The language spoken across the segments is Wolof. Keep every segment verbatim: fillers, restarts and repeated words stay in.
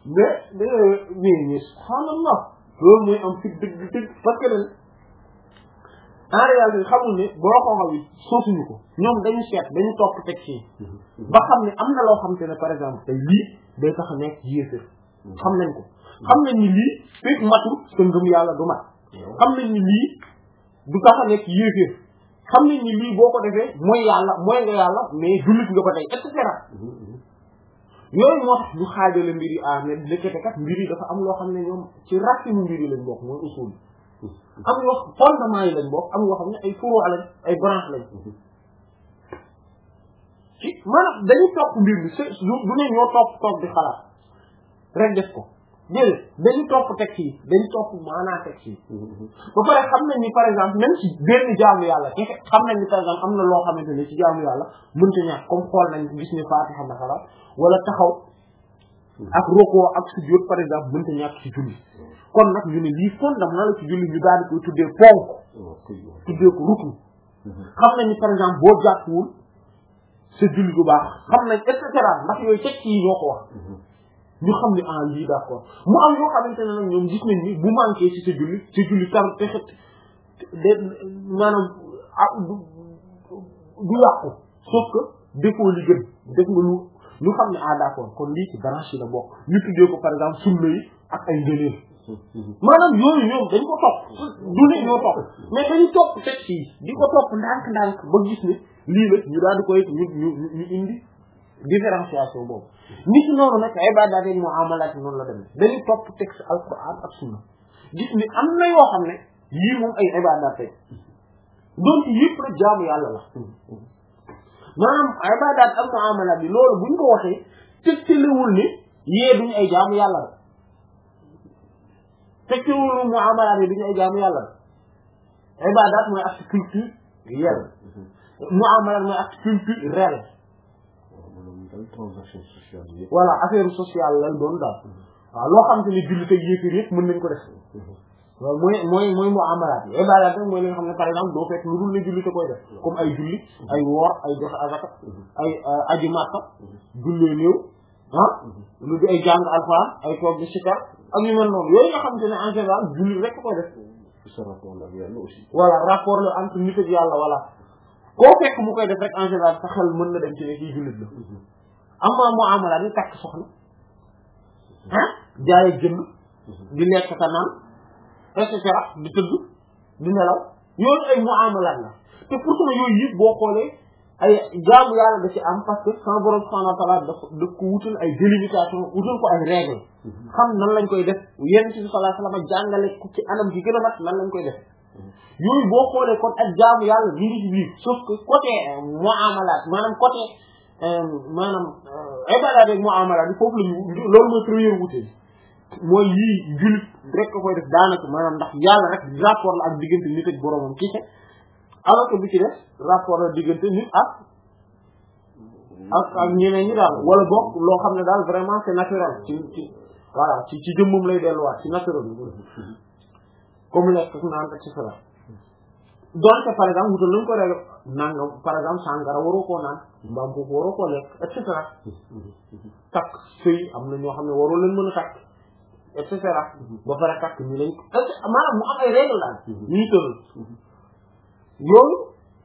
mais mais mais subhanallah loolu mooy am fi dëgg dëgg parce que dañ en réalité xamul ne boo xooxal yi soosuñu ko ñoom dañu seet dañu topp teg ci ba xam ne am na loo xam te ne par exemple tey lii day tax a nekk yéefér xam nañ ko xam nañ ni lii fekk matul sa ngëm yàlla du mat xam nañ ni lii du tax a nekk yéeféer xam nañ ni lii boo ko defee mooy yàlla mooy nga yàlla mais jullit nga ba tey et cetera yooyu moo tax ñu xaajale mbir yi ah mais lëkkate kat mbir yi dafa am loo xam ne ñoom ci racine mbir yi lañ bokk mooy usul am yoo fondement yi lañ bokk am yoo xam ne ay furo lañ ay branche lañ ci maanaam dañu topp mbir bi c'est du ne ñoo topp topp di xalaat rek def ko déedéet dañu topp texte yi dañu topp maanaa texte yi ba pare xam nañ ni par exemple même ci benn jaamu yàlla te xam nañ ni par exemple am na loo xamante ne ci jaamu yàlla mënta ñàkk comme xool nañ gis ne Fatiha masala wala taxaw ak roko ak sujjóot par exemple mënta ñàkk ci julli kon nag ñu ne lii fondement la ci julli ñu daal di koy tuddee ponk tuddee ko rukn xam nañ ni par exemple boo jàppwul sa julli du baax xam nañ et cetera ndax yooyu texte yi ñoo ko wax ñu xam ne en lii d'accord mu am yoo xamante ne nag ñoom gis nañ ni bu manqué ci sa julli sa julli tar te xet de maanaam ah du du yàqu sauf que defoo li gën def nga lu ñu xam ne ah d'accord kon lii ci branche yi la bokk ñu tuddee ko par exemple sunna yi ak ay ngëneel maanaam yooyu ñoom dañ ko topp du ne ñoo topp mais dañu topp texte yi di ko topp ndànk-ndànk ba gis ne lii la ñu daal di koy ñu ñu ñu indi différenciation boobu nit noonu nag ibaadaat ak muamalaat noonu la demee dañuy topp texte alquran ak sunna gis ni am na yoo xam ne yii moom ay ibaadaat tey donc yëpp rek jaamu yàlla la maanaam ibaadaat ak muamalaat bi loolu buñ ko waxee tegtalewul ni yee duñu ay jaamu yàlla la tegtalewul muamalaat yi duñu ay jaamu yàlla la ibaadaat mooy acte culture réel muamalaat mooy acte culture réel transaction sociale yi voilà affaire sociale lay doon daal waaw loo xam te ne jullit ak yéefar yëpp mën nañ ko def waaw mooy mooy mooy muamalaat yi ibaadaat rek mooy li nga xam ne par exemple doo fekk lu dul ne jullit a koy def comme ay julli ay woor ay joxe azaka ay aji Makka jullee néew ah lu di ay jàng alxuraan ay toog di sikar ak yu mel noonu yooyu nga xam te ne en général jullit rek koy def sa rapport ak yàlla aussi voilà rapport la entre nit ak yàlla voilà koo fekk mu koy def rek en général sa xel mën na dem ci ne kii jullit la amma muamala ni takk soxna ah jaay jënd di lekk ka naan et cetera di tëdd di nelaw yooyu ay muamala la te pourtant yooyu yëpp boo xoolee ay jaamu yàlla da ci am parce que sama borom subhanahu wa ta'ala daf daf ko wutal ay délimitation wutal ko ay règle xam nan lañ koy def yenn ci sallallahu alayhi wasallam jàngale ko ci anam gi gën a mat nan lañ koy def yooyu boo xoolee kon ak jaamu yàlla bi ngi ci biir sauf que côté muamalaat maanaam côté maanaam ibaadaat ak muamalaat bi foofu la ñu loolu mooy première wuute mooy yii jullit rek ko koy def daanaka maanaam ndax yàlla rek rapport la ak diggante nit ak boromam kii alors que bi ci def rapport la diggante nit ak ak ak ñeneen ñi daal wala boog loo xam ne daal vraiment c'est naturel ci ci voilà ci ci jëmmam lay delluwaat ci naturel comme lekk ak naan et cetera donc par exemple wutal nañ ko rek nangam par exemple sàngara waroo koo naan mbaam ko waroo koo lekk et cetera takk sëy am na ñoo xam ne waroo leen mën a takk et cetera ba pare takk ñu lañ maanaam mu am ay règle daal ñuy tëral yooyu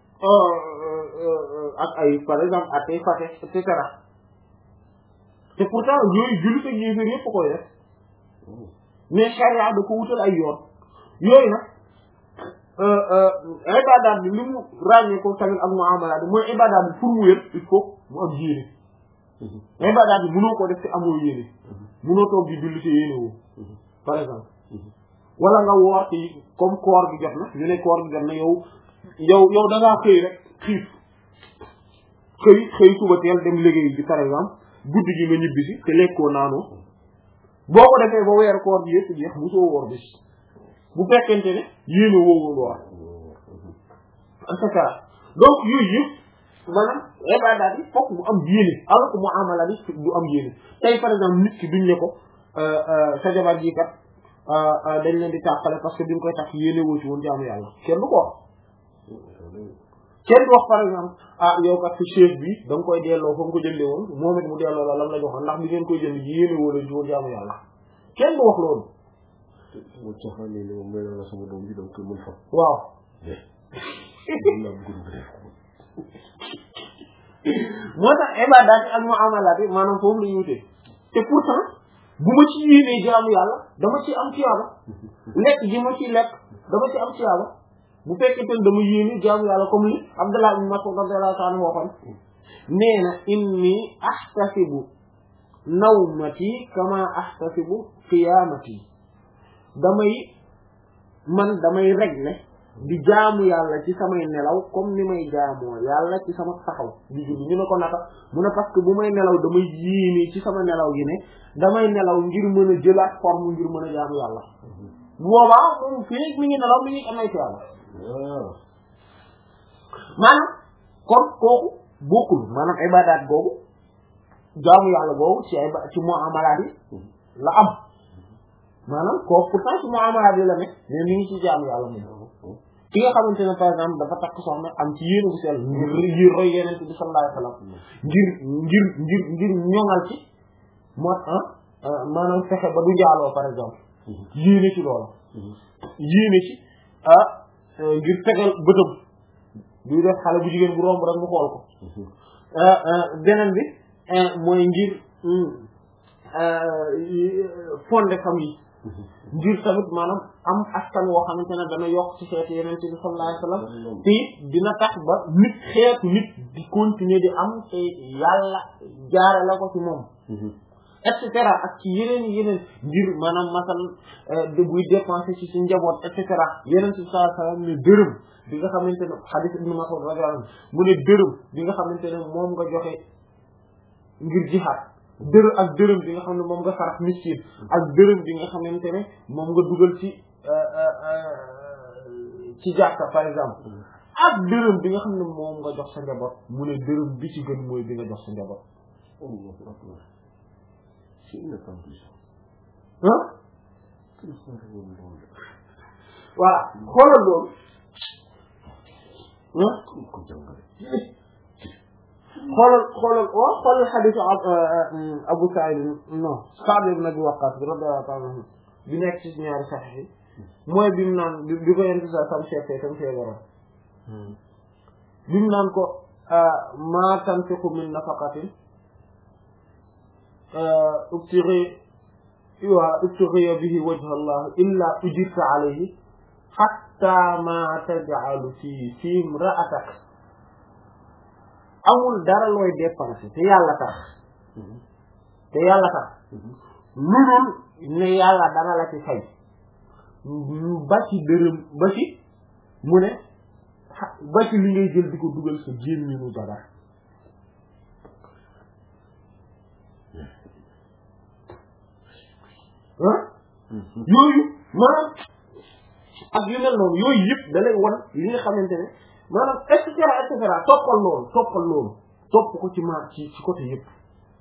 ak ay par exemple ak ay fate et cetera te pourtant yooyu jullit ak yéefar yëpp koy def mais charia da ko wutal ay yoon yooyu nag ibaadaat bi li mu ràññee ko tamit ak muamalaat bi mooy ibaadaat bi pour mu wér il faut mu am yéene ibaadaat bi mënoo ko def te amoo yéene mënoo toog di julli te yéene woo par exemple wala nga woor ci comme koor gi jot na ñu ne koor gi jot na yow yow yow da ngaa xëy rek xiif xëy xëy suba teel dem liggéey bi par exemple guddi gi nga ñibbi si te lekkoo naanoo boo ko defee ba weer koor gi yëpp jeex musoo woor bis bu fekkente ne yéene woowul woor et cetera donc yooyu yëpp maanaam ibaadaat yi fokk mu am yéene alors que muamalaat yi du am yéene tey par exemple nit ki duñ ne ko sa jabar ji kat dañ leen di tàqale parce que bi nga koy tax yéene woo ci woon jaamu yàlla kenn du ko wax kenn du wax par exemple ah yow kat ci chef bi da nga koy delloo fa nga ko jëndee woon moom it mu delloo la lam la joxoon ndax bi ngeen koy jënd ji yéene woo la jiw jaamu yàlla kenn du wax loolu. mu caaxaanee ne moom may la sama doom bi donc mën fa. waaw. moo tax ibaadaat ak muamalaat yi maanaam foofu la ñu wutee te pourtant bu ma ci yéenee jaamu yàlla dama ci am tiyaaba lekk ji ma ci lekk dama ci am tiyaaba bu fekkee te dama yéene jaamu yàlla comme li Abdullah ibn Mas'ud radiyallahu ta'ala anhu waxoon nee na inni ahtasibu nawmati kama ahtasibu qiyamati damay man damay régler di jaamu yàlla ci samay nelaw comme ni may jaamoo yàlla ci sama taxaw di julli ñu ne ko naka mu ne parce que bu may nelaw damay yéene ci sama nelaw gi ne damay nelaw ngir mën a jëlaat forme ngir mën a jaamu yàlla bu boobaa moom fii mi ngi nelaw mi ngi amee ci yàlla maanaam kon kooku bokkul maanaam ibadaat googu jaamu yàlla googu ci ay ci muamalaat yi la am maanaam kooku pourtant ci muamalaat yi la ne mais mi ngi ci jaamu yàlla moom ki nga xamante ne par exemple dafa takk soxna am ci yéene bu sell ngir ngir roy yeneen bi sallallahu alayhi wasallam ngir ngir ngir ngir ñoŋal ci moo ah maanaam fexe ba du jaaloo par exemple yéene ci loolu yéene ci ah ngir tegal bëtam duy def xale bu jigéen bu romb rek mu xool ko beneen bi mooy ngir fondé famille ngir tamit maanaam am askan woo xamante ne dana yokk ci xeetu yeneen bi sallallahu alayhi wasallam te dina tax ba nit xeetu nit di continuer di am te yàlla jaare la ko ci moom et cetera ak ci yeneen yeneen ngir maanaam masal de buy dépenser ci suñu njaboot et cetera yeneen bi sallallahu alayhi wasallam ne dërëm bi nga xamante ne hadith Ibn Mas'ud radiyallahu anhu mu ne dërëm bi nga xamante ne moom nga joxe ngir jihaad dërëm ak dërëm bi nga xam ne moom nga sarax miskin ak dërëm bi nga xamante ne moom nga dugal ci ci jàkka par exemple ak dërëm bi nga xam ne moom nga jox sa njaboot mu ne dërëm bi ci gën mooy bi nga jox sa njaboot ah voilà xoolal loolu xoolal xoolal waaw xoolal xadiisu Abu Sa'id non Sa'd ibn Abi Waqqas bi radiyallahu ta'ala anhu bi nekk ci ñaari saxiix yi mooy bi mu naan bi ko yent sa sam seetee tam feebaroon bi mu naan ko ma tanfiqu min nafaqatin ubtighi wa ubtighi bihi wajha Allah illa ujirta alayhi hatta ma taj'alu fi fi imra'atak amul dara looy dépenser te yàlla tax te yàlla tax lu dul ne yàlla dana la ci fay ba ci dërëm ba ci mu ne ba ci li ngay jël di ko dugal sa gémminu jabar ah yooyu maanaam ak yu mel noonu yooyu yëpp da lay wan li nga xamante ne maanaam et cetera et cetera toppal loolu toppal loolu topp ko ci ma ci ci côté yëpp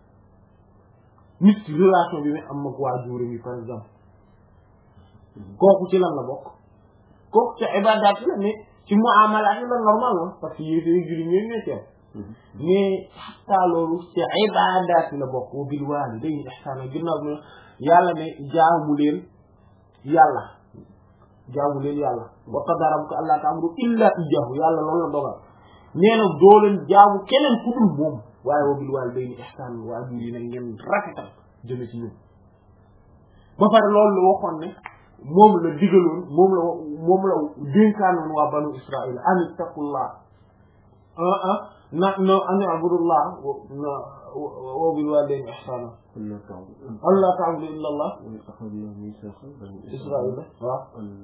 nit relation bi muy am ak waajuram yi par exemple kooku ci lan la bokk kooku ci ibadaat la mais ci muamalaat la normal la parce que yéefee juri ñeen nekkee mais xataa loolu ci ibadaat la bokk wa bil waalidayni ihsaana ginnaaw bi yàlla ne jaamu leen yàlla jaamu leen yàlla wa qadaa rabbuka allaa ta'budu illaa iyyaahu yàlla loolu la dogal nee na doo leen jaamu keneen ku dul moom waaye wa bil waalidayni ihsaan waajur yi nag ngeen rafetal jëme ci ñun ba pare loolu la waxoon ne moom la digaloon moom la moom la dénkaanoon waa banu Israël an ittaqullah ah ah na na an abudullah na wa bil waalidayni ihsaana allah ta'budu illa allah Israël waaw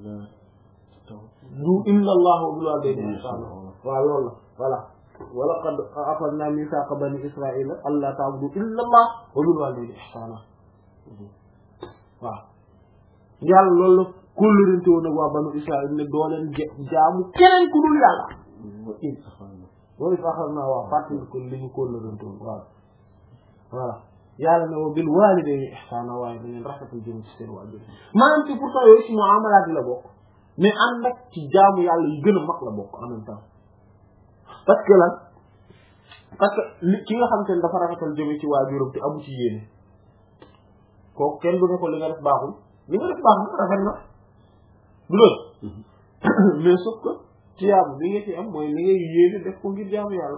du illa allah wa bil waalidayni ihsaana waaw loolu la voilà wa laqad akhadna mithaqa bani israila alla ta'budu illa allah wa bil walidayni ihsana waaw yàlla loolu la kóllërante woon ak waa banu israil ne doo leen jaamu keneen ku dul yàlla loolu akhadna waa fàttali ko li ñu kóllërante woon waaw voilà yàlla ne wa bil walidayni ihsana waaye da ngeen rafetal jëm ci seen waajur maanaam ci pourtant yooyu ci muamalaat la bokk mais ànd ak ci jaamu yàlla yi gën a mag la bokk en même temps parce que lan parce que li ki nga xam te ne dafa rafetal jëme ci waajuram te amu ci yéene kooku kenn du ne ko li nga def baaxul li nga def baaxul rafet na du loolu mais sauf que tiyaabu bi nga ci am mooy li ngay yéene def ko ngir jaamu yàlla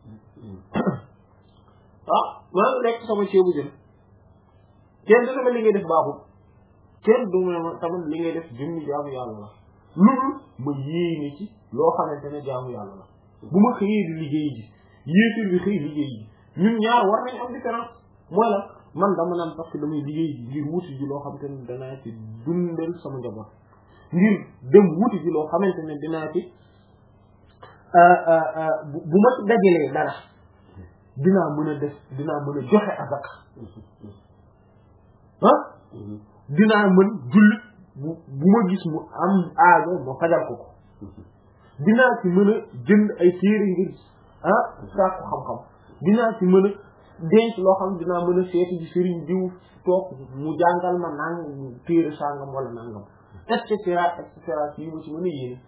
ah maa ngi lekk sama ceebu jën kenn du ne li ngay def baaxul kenn du ne tamit li ngay def jëmmi jaamu yàlla la loolu ma yéene ci loo xamante ne jaamu yàlla la bu ma xëyee di liggéey ji yéefir bi xëy liggéey ji ñun ñaar war nañ am différence mooy la man dama naan parce que damay liggéey ji ngir wuti ji loo xamante ne danaa ci dundal sama njaboot ngir dem wuti ji loo xamante ne dinaa ci bu ma ci dajalee dara dinaa mën a def dinaa mën a joxe azaka ah dinaa mën jullit bu bu ma gis mu am aajo ma fajal ko ko dinaa ci mën a jënd ay téere ngir ah sàkku xam-xam dinaa ci mën a denc loo xam dinaa mën a seeti ji sëriñ diw toog mu jàngal ma nang téere sàngam wala nangam et cetera et cetera yi mu ci mën a yéene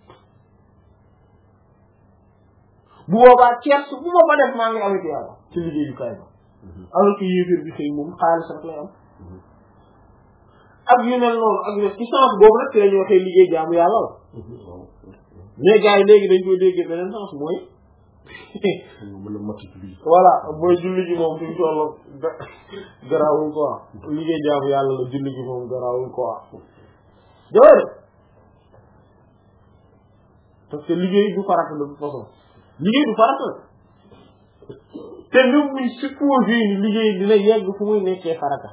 bu boobaa ceeb su bu ma fa def maa ngi awet yàlla ci liggéeyukaay ba alors que yéeféer bi xëy moom xaalis rek lay am ak yu mel noonu ak yu ci sens boobu nag ci la ñu waxee liggéey jaamu yàlla la mais gars yi léegi dañ koy déggee beneen sens mooy voilà mooy julli gi moom fi mu toll garaawul quoi liggéey jaamu yàlla la julli gi moom garaawul quoi jawee parce que liggéey du farata de toute façon liggéey du farata te lu muy supposé ni liggéey dina yegg fu muy nekkee farata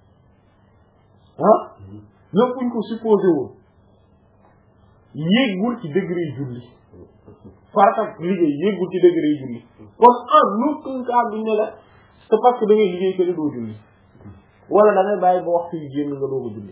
ah lépp buñ ko supposé woon yéegul ci degré julli farata liggéey yéegul ci degré julli kon en aucun cas duñ ne la c'est parce que da ngay liggéey que ne doo julli wala da ngay bàyyi ba waxtu yu génn nga doog a julli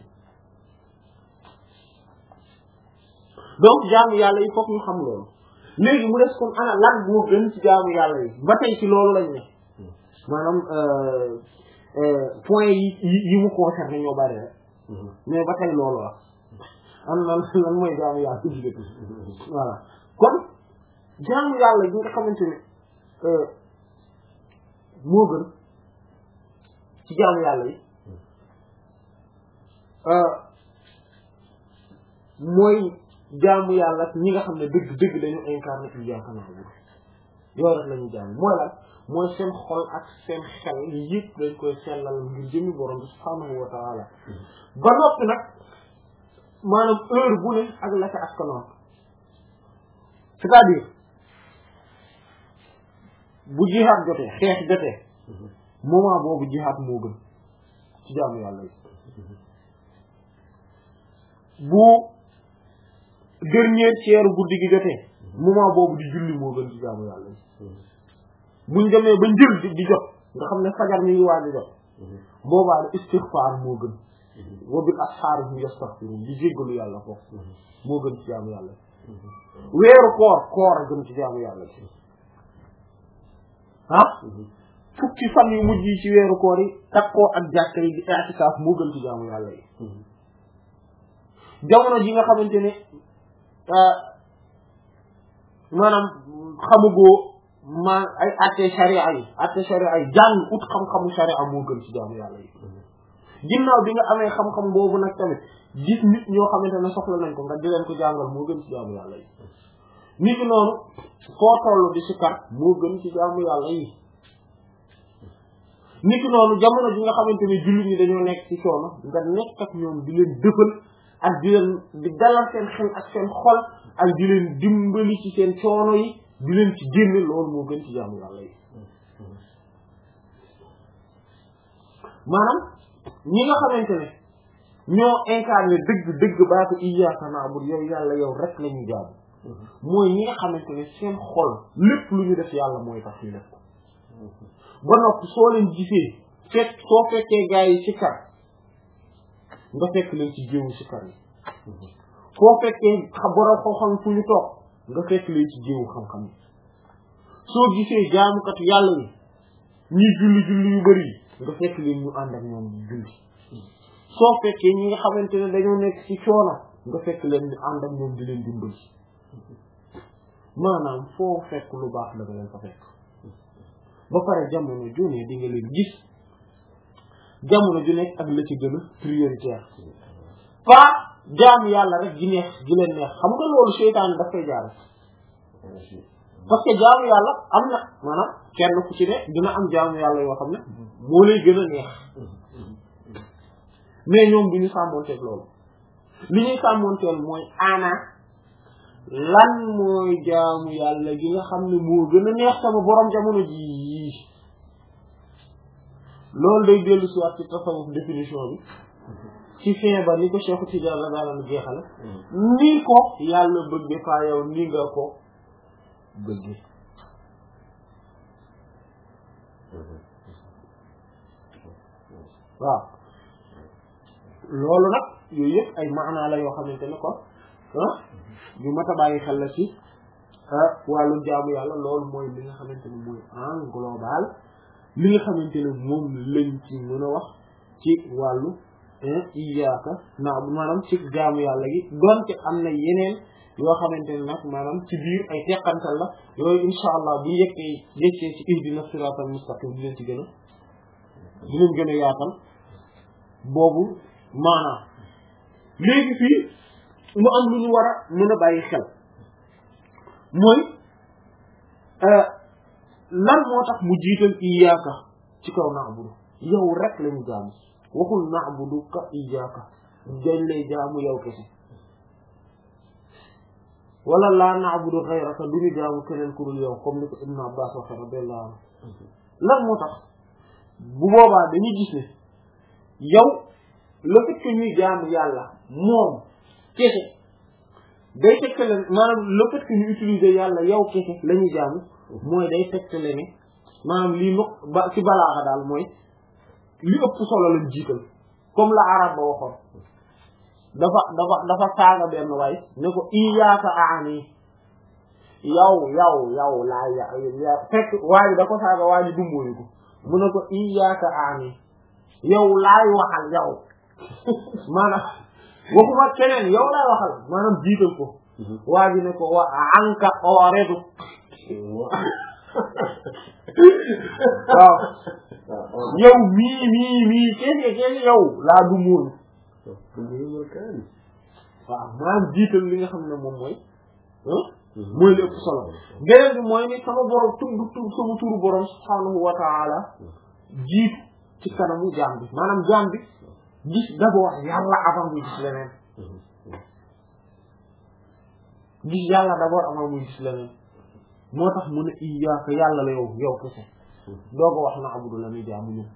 donc jaamu yàlla yi fokk ñu xam loolu léegi mu des kon ana lan boo gën ci jaamu yàlla yi ba tey ci loolu lañ ne maanaam point yi yi mu concerné ñoo bari rek mais ba tey loolu wax am na lan mooy jaamu yàlla ci dëkk voilà kon jaamu yàlla yi nga xamante ne moo gën ci jaamu yàlla yi mooy jaamu yàlla ñi nga xam ne dëgg dëgg dañu incarné ci jaamu yàlla yooyu rek la ñu jaamu mooy lan mooy seen xol ak seen xel yëpp dañ koy sellal ngir jëmi borom bi subhaanahu wa taala ba noppi nag maanaam heure bu ne ak la ca askanoon c'est-à-dire bu jihaad jotee xeex jotee moment boobu jihaad moo gën ci jaamu yàlla yi bu dernier tiers guddi gi jotee moment boobu di julli moo gën ci jaamu yàlla yi buñ demee ba njël di di jot nga xam ne fajar mi ngi waaj a jot boobaa la istighfar moo gën wa bil ashaar hum yastaghfirun di jéggalu yàlla foofu moo gën ci jaamu yàlla weeru koor koor a gën ci jaamu yàlla ci ah fukki fan yu mujj yi ci weeru koor yi takkoo ak jàkka yi di i'tikaaf moo gën ci jaamu yàlla yi jamono ji nga xamante ne maanaam xamugoo ma ay atte sharia yi atte sharia yi jàng ut xam-xamu sharia moo gën ci jaamu yàlla yi ginnaaw bi nga amee xam-xam boobu nag tamit gis nit ñoo xamante ne soxla nañ ko nga di leen ko jàngal moo gën ci jaamu yàlla yi nit ki noonu foo toll di sikar moo gën ci jaamu yàlla yi nit ki noonu jamono ji nga xamante ne jullit ñi dañoo nekk ci coono nga nekk ak ñoom di leen dëfal ak di leen di dalal seen xel ak seen xol ak di leen dimbali ci seen coono yi di leen ci génne loolu moo gën ci jaamu yàlla yi maanaam ñi nga xamante ne ñoo incarné dëgg dëgg baatu iyyaaka na'budu yow yàlla yow rek la ñuy jaamu mooy ñi nga xamante ne seen xol lépp lu ñu def yàlla mooy tax ñu def ko ba noppi soo leen gisee fekk soo fekkee gaa yi ci kar nga fekk leen ci jéewu ci kar yi soo fekkee borom xam-xam fu ñu toog nga fekk leen ci jéewu xam-xam yi soo gisee jaamukat yàlla yi ñi julli julli yu bari nga fekk leen ñu ànd ak ñoom julli soo fekkee ñi nga xamante ne dañoo nekk ci coono nga fekk leen ñu ànd ak ñoom di leen dimbali maanaam foo fekk lu baax la nga leen fa fekk ba pare jamono ju ne di nga leen gis jamono ju nekk ak la ci gën a prioritaire pas jaamu yàlla rek gi neex gi leen neex xam nga loolu seytaane daf koy jaar parce que jaamu yàlla am na maanaam kenn ku ci ne dina am jaamu yàlla yoo xam ne moo lay gën a neex mais ñoom du ñu sàmmoonteeg loolu li ñuy sàmmoonteel mooy ana lan mooy jaamu yàlla gi nga xam ne moo gën a neex sama borom jamono ji loolu day dellu si waat ci tasawuf définition bi ci fin ba ni ko Cheikh Tidiane la daal jeexale ni ko yàlla bëgge faa yow ni nga ko bëgge waaw loolu nag yooyu yëpp ay maanaa la yoo xamante ne kon ah yu mat a bàyyi xel la ci wàllu jaamu yàlla loolu mooy li nga xamante ne mooy en global li nga xamante ne moom lañ ci mën a wax ci wàllu iyaaka naa maanaam ci jaamu yàlla gi donte am na yeneen yoo xamante ne nag maanaam ci biir ay teqantal la yooyu insha allah bu yekkee yekkee ci ihdina siratal mustaqim di leen ci gën a di leen gën a yaatal boobu maanaam léegi fii mu am lu ñu war a mën a bàyyi xel mooy lan moo tax mu jiital iyaaka ci kaw na'budu yow rek lañu jaamu waxul na'budu ka iyaaka dañ lay jaamu yow kese wala laa na'budu ghayraka duñu jaamu keneen ku dul yow comme ni ko Ibn Abbas waxe radiyallahu anhu lan moo tax bu boobaa dañuy gis ne yow le fait que ñuy jaamu yàlla moom kese day tegtale maanaam le fait que ñu utiliser yàlla yow kese la ñuy jaamu mooy day tegtale ne maanaam lii nu ba ci balaaxa daal mooy li ëpp solo lañ jiital comme la arab ba waxoon dafa dafa dafa saaga benn waay ne ko iyaaka aani yow yow yow laa ya fekk waa ji da ko saaga waa ji dumbóoyu ko mu ne ko iyaaka aani yow laay waxal yow maanaam waxuma keneen yow laay waxal maanaam jiital ko waa ji ne ko wa anka oredu waaw yow mii mii mii kese kese yow laa dumbóoyu waaw maanaam jiital li nga xam ne moom mooy mooy li ëpp solo beneen bi mooy ni sama borom tudd tudd sama turu borom subhaanahu wa ta'ala jiitu ci kanamu jaam bi maanaam jaam bi gis d'abord yàlla avant muy gis leneen gis yàlla d'abord avant muy gis leneen moo tax mu ne iyyaaka yàlla la yow yow kese doo ko wax na abudu la muy jaamu ñun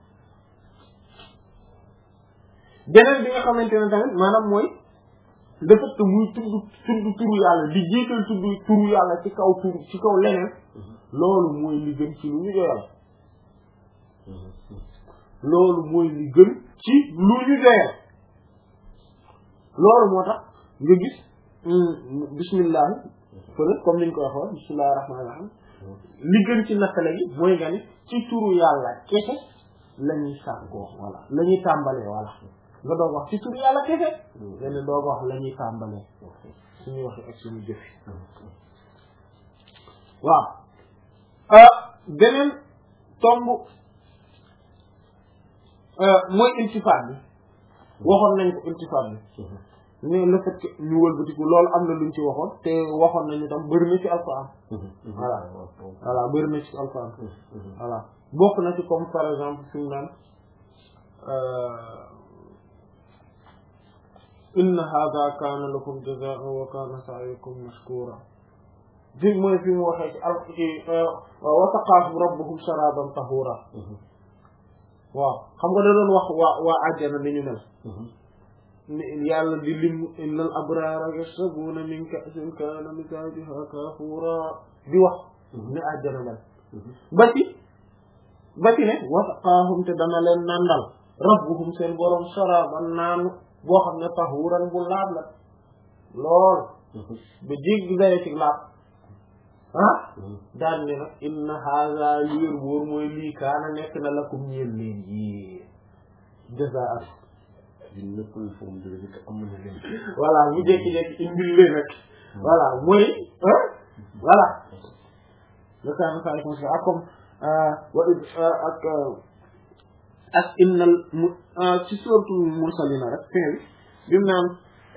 beneen bi nga xamante ne tamit maanaam mooy le fait que muy tudd tudd turu yàlla di jiital tudd turu yàlla ci kaw turu ci kaw leneen loolu mooy li gën ci lu ñu doyal loolu mooy li gën ci lu ñu doyal loolu moo tax nga gis bismillah peut-être comme niñ ko waxoon bismillahir rahmanir rahim li gën ci nattale gi mooy nga ni ci turu yàlla kese la ñuy sàkkoo voilà la ñuy tàmbalee voilà nga doog wax ci turu yàlla kese nga ne doog wax la ñuy tàmbalee suñuy waxi ak suñu jëfi waaw beneen tomb mooy iltifaat bi waxoon nañ ko iltifaat bi mais le fait que ñu wëlbatiku loolu am na luñ ci waxoon te waxoon nañu tam bëri na ci alquran voilà voilà bëri na ci alquran voilà bokk na ci comme par exemple fi mu naan inna hadha kana lakum jazaa'an wa kana sa'yukum mashkura fi mooy fi mu waxee ci al ci wa saqaakum rabbukum sharaban tahura waaw xam nga da doon wax waa waa àjjana ni ñu mel yàlla di lim innal abrara yashrabuna min ka'sin kana mizajuha kafura di wax ni àjjana mel ba ci ba ci ne wa saqaahum te dana leen nandal rabbuhum seen borom sharaban naanu boo xam ne tahuran bu laab la lool ba jéggi daye ci laab ah daan ne nag inna haza liir wóor mooy lii kaana nekk na lakum ñeel leen yi jazaa voilà ñu jékki-jékki indil leen rek voilà mooy voilà le kaana saalikum ak comme wa ak ak innal mu ci suratul mursalina rek fin bi bi mu naan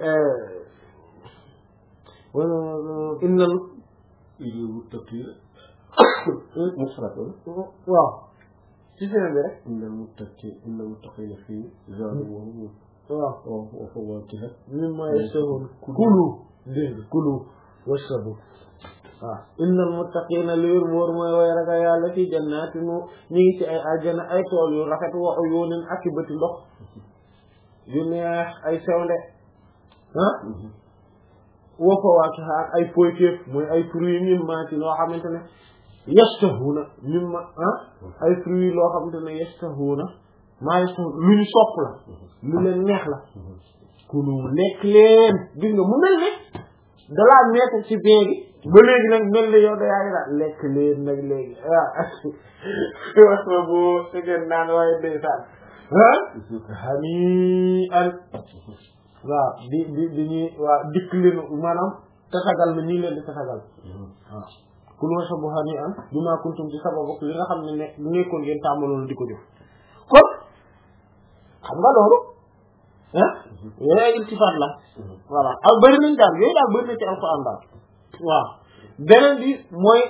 innal muttaqiina mufrad waaw ci fin bi rek innal muttaqiina innal muttaqiina fii zaadin wa hum waaw wa fawaakiha mimmaa yashtahuun kulu dégg kulu washrabu waaw innal muttaqiina li wér wóor mooy way ragal yàlla fi jannaati mu ñu ngi ci ay aljana ay tool yu rafet wa uyuunin ak i bëti ndox yu neex ay sewnde ah wa fawaakiha ak ay poyteef mooy ay fruits mimmaa ci loo xamante ne yashtahuuna mimma ah ay fruits loo xamante ne yashtahuuna maa yashtahuuna lu ñu sopp la lu leen neex la kulu lekk leen gis nga mu mel ne dalaa nekk ci bee gi ba léegi nag mel ne yow da yaa ngi daal lekk leen nag léegi waaw wax ma boo fekkee naan waaye ndeysaan ah xanii an waaw di di di ñuy waaw dikk leen maanaam tasagal na ñii leen di tasagal waaw kulu washrabu xanii an bimaa kuntum ci sababu li nga xam ne ne nekkoon ngeen tàmmaloon di ko def kon xam nga loolu ah yooyu ay iltifaat la voilà ak bëri nañ daal yooyu daal bëri na ci alxuraan daal waaw beneen bi mooy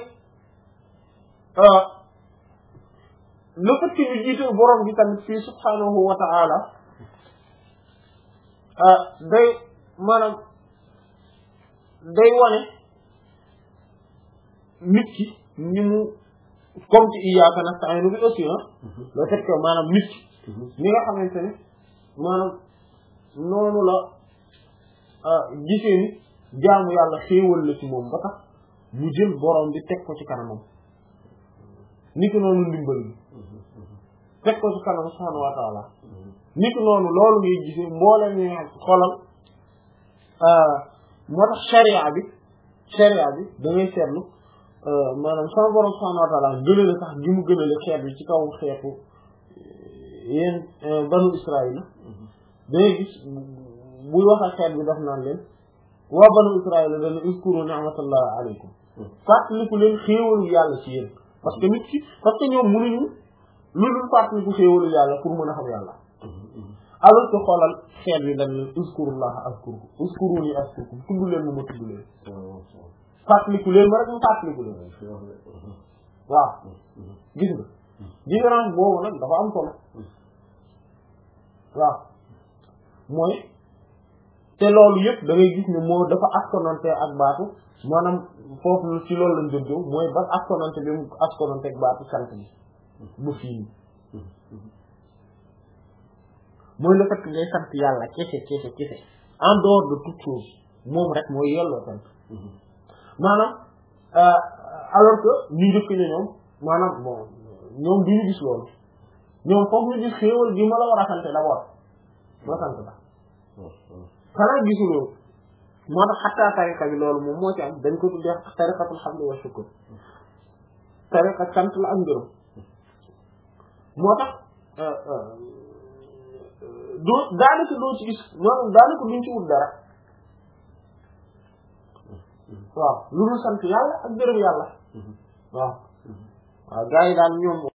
le fait que ñu jiite borom bi tamit fii subhanahu wa ta'ala day maanaam day wane nit ki ni mu comme ci iyyaaka nasta'iin bi aussi ah le fait que maanaam nit ki ni nga xamante ne maanaam noonu la gisee ni jaamu yàlla xéewal la ci moom ba tax mu jël borom bi teg ko ci kanamam ni ko noonu ndimbal bi teg ko ci kanam subhaanahu wa ta'ala ni ko noonu loolu ngay gisee mboolem ñu xolal moo tax sharia bi sharia bi da ngay seetlu maanaam sama borom subhaanahu wa ta'ala gënale sax gi mu gënale xeet bi ci kaw xeetu yéen banu Israël da ngay gis buy wax ak xeet bi daf naan leen waa banu Israël dana uskuru ni'matallahi alaykum fàttaliku leen xéewalu yàlla ci yéen parce que nit ki parce que ñoom mënuñu lu dul fàttaliku xéewalu yàlla pour mën a xam yàlla alors que xoolal xeet bi dañ leen uskurullaha azkurkum uskuruni azkurkum tudd leen mu ma tudd leen fàttaliku leen ma rek mu fàttaliku leen waaw gis nga différence boobu nag dafa am solo waaw mooy te loolu yëpp da ngay gis ne moo dafa askonante ak baatu maanaam foofu ci loolu lañ jëm jëm mooy ba askonante bi mu askonante ak baatu sant bi bu fii mooy le fait que ngay sant yàlla kese kese kese en dehors de toute chose moom rek mooy yelloo sant maanaam alors que ñu njëkk ne ñoom maanaam bon ñoom duñu gis loolu ñoom foog ñu gis xéewal gi ma la war a sant d'abord ma sant la xanaa gisuloo moo tax xattaa tariqa bi loolu moom moo ci am dañ ko tuddee tariqatul hamd wa shukr tariqa sant la ak ngërëm moo tax doo daanaka doo ci gis maanaam daanaka duñ ci wut dara waaw lu dul sant yàlla ak ngërëm yàlla waaw waaw gars yi daal ñoom